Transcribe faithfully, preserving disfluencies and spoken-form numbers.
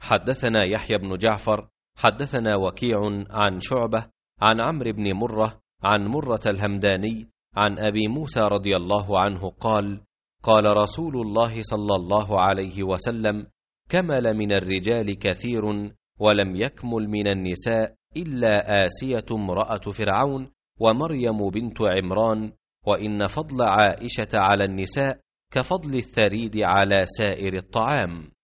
حدثنا يحيى بن جعفر حدثنا وكيع عن شعبة عن عمرو بن مرة عن مرة الهمداني عن أبي موسى رضي الله عنه قال: قال رسول الله صلى الله عليه وسلم: كمل من الرجال كثير ولم يكمل من النساء إلا آسية امرأة فرعون ومريم بنت عمران، وإن فضل عائشة على النساء كفضل الثريد على سائر الطعام.